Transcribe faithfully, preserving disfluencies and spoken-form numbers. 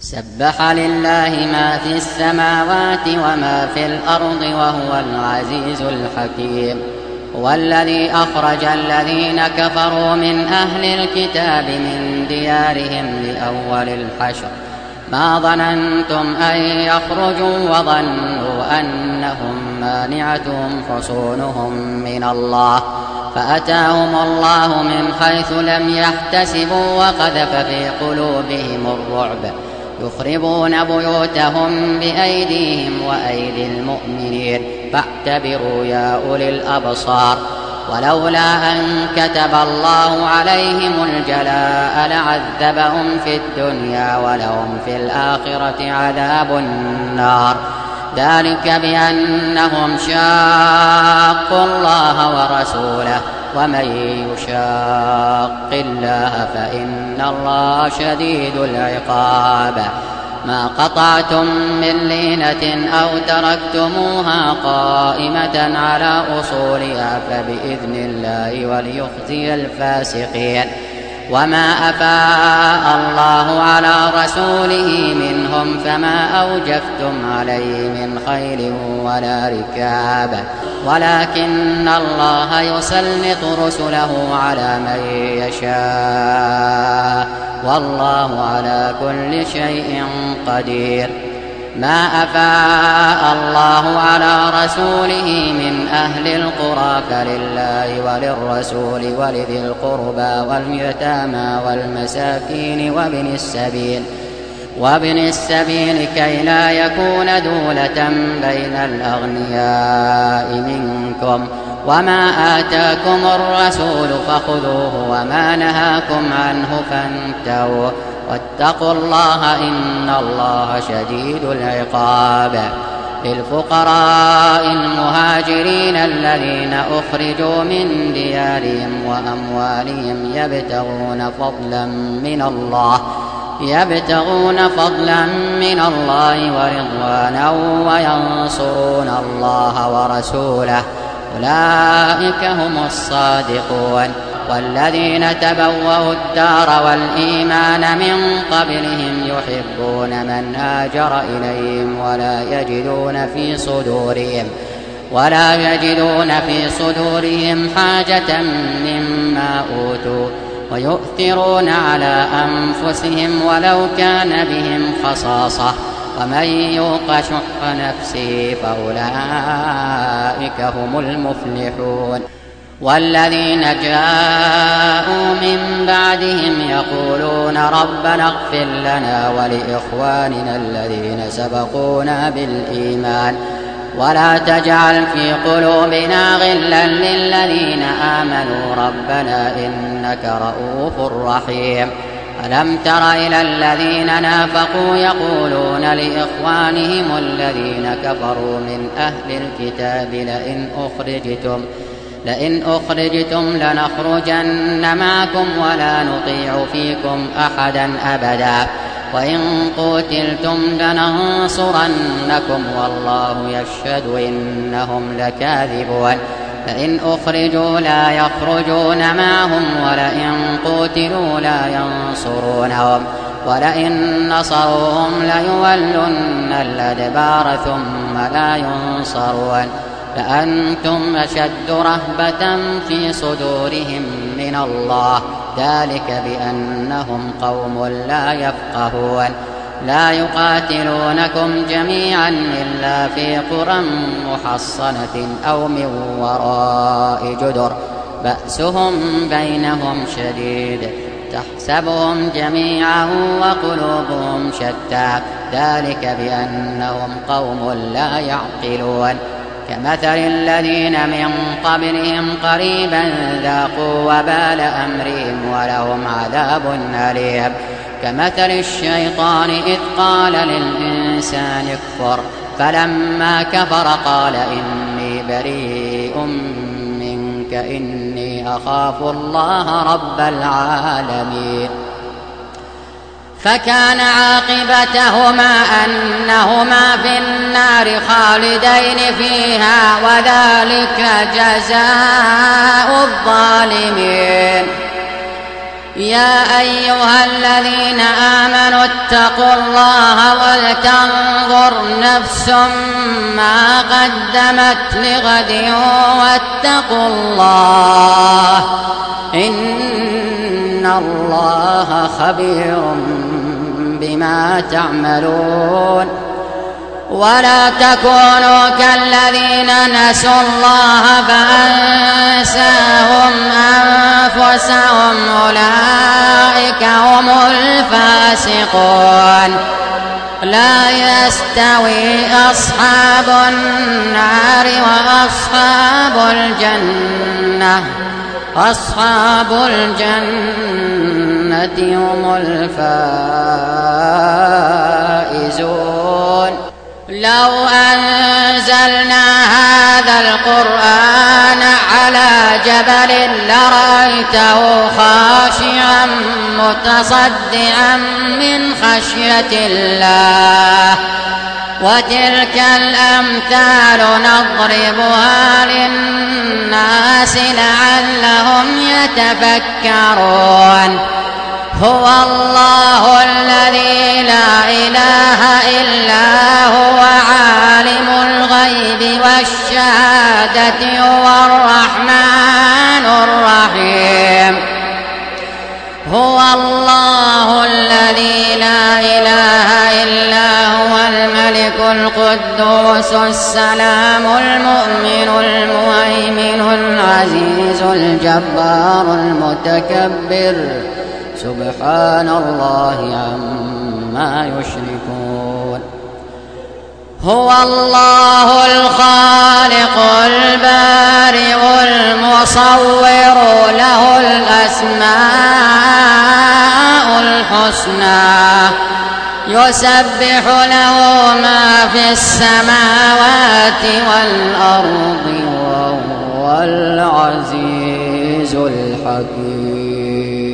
سبح لله ما في السماوات وما في الأرض وهو العزيز الحكيم. هو الذي أخرج الذين كفروا من أهل الكتاب من ديارهم لأول الحشر ما ظننتم أن يخرجوا وظنوا أنهم مانعتهم حصونهم من الله فأتاهم الله من حيث لم يحتسبوا وقذف في قلوبهم الرعب يخربون بيوتهم بأيديهم وأيدي المؤمنين فاعتبروا يا أولي الأبصار. ولولا أن كتب الله عليهم الجلاء لعذبهم في الدنيا ولهم في الآخرة عذاب النار ذلك بأنهم شاقوا الله ورسوله ومن يشاق الله فإن الله شديد العقاب. ما قطعتم من لينة أو تركتموها قائمة على أصولها فبإذن الله وليخزي الفاسقين. وما أفاء الله على رسوله منهم فما أوجفتم عليه من خيل ولا ركاب ولكن الله يسلط رسله على من يشاء والله على كل شيء قدير. ما أفاء الله على رسوله من أهل القرى فلله وللرسول ولذي القربى واليتامى والمساكين وابن السبيل وابن السبيل كي لا يكون دولة بين الأغنياء منكم. وما آتاكم الرسول فخذوه وما نهاكم عنه فانتهوا واتقوا الله إن الله شديد العقاب. للفقراء المهاجرين الذين أخرجوا من ديارهم وأموالهم يبتغون فضلا من الله يبتغون فضلا من الله ورضوانا وينصرون الله ورسوله أولئك هم الصادقون. والذين تبوأوا الدار والإيمان من قبلهم يحبون من هاجر إليهم ولا يجدون في صدورهم ولا يجدون في صدورهم حاجة مما أوتوا ويؤثرون على أنفسهم ولو كان بهم خصاصة ومن يوق شح نفسه فأولئك هم المفلحون. والذين جاءوا من بعدهم يقولون ربنا اغفر لنا ولإخواننا الذين سبقونا بالإيمان ولا تجعل في قلوبنا غلا للذين آمنوا ربنا إنك رؤوف رحيم. ألم تر إلى الذين نافقوا يقولون لإخوانهم الذين كفروا من أهل الكتاب لئن أخرجتم لئن أخرجتم لنخرجن معكم ولا نطيع فيكم أحدا أبدا وإن قتلتم لننصرنكم والله يشهد إنهم لكاذبون. فإن أخرجوا لا يخرجون معهم ولئن قتلوا لا ينصرونهم ولئن نصروهم ليولن الأدبار ثم لا ينصرون لأنتم أشد رهبة في صدورهم من الله ذلك بأنهم قوم لا يفقهون. لا يقاتلونكم جميعا إلا في قرى محصنة أو من وراء جدر بأسهم بينهم شديد تحسبهم جميعا وقلوبهم شتى ذلك بأنهم قوم لا يعقلون. كمثل الذين من قبلهم قريبا ذاقوا وبال أمرهم ولهم عذاب أليم. كمثل الشيطان إذ قال للإنسان اكفر فلما كفر قال إني بريء منك إني أخاف الله رب العالمين. فكان عاقبتهما أنهما في النار خالدين فيها وذلك جزاء الظالمين. يا أيها الذين آمنوا اتقوا الله ولتنظر نفس ما قدمت لغد واتقوا الله إن الله خبير بما تعملون ولا تكونوا كالذين نسوا الله فأنساهم أنفسهم أولئك هم الفاسقون لا يستوي أصحاب النار وأصحاب الجنة أصحاب الجنة هم الفائزون لو أنزلنا هذا القرآن على جبل لرأيته خاشعا متصدعا من خشية الله وتلك الأمثال نضربها للناس لعلهم يتفكرون هو الله الذي لا إله إلا هو عالم الغيب والشهادة هو الرحمن الرحيم هو الله الذي لا إله إلا هو الملك القدوس السلام المؤمن المهيمن العزيز الجبار المتكبر سبحان الله عما يشركون هو الله الخالق البارئ المصور له الأسماء الحسنى يسبح له ما في السماوات والأرض وهو العزيز الحكيم.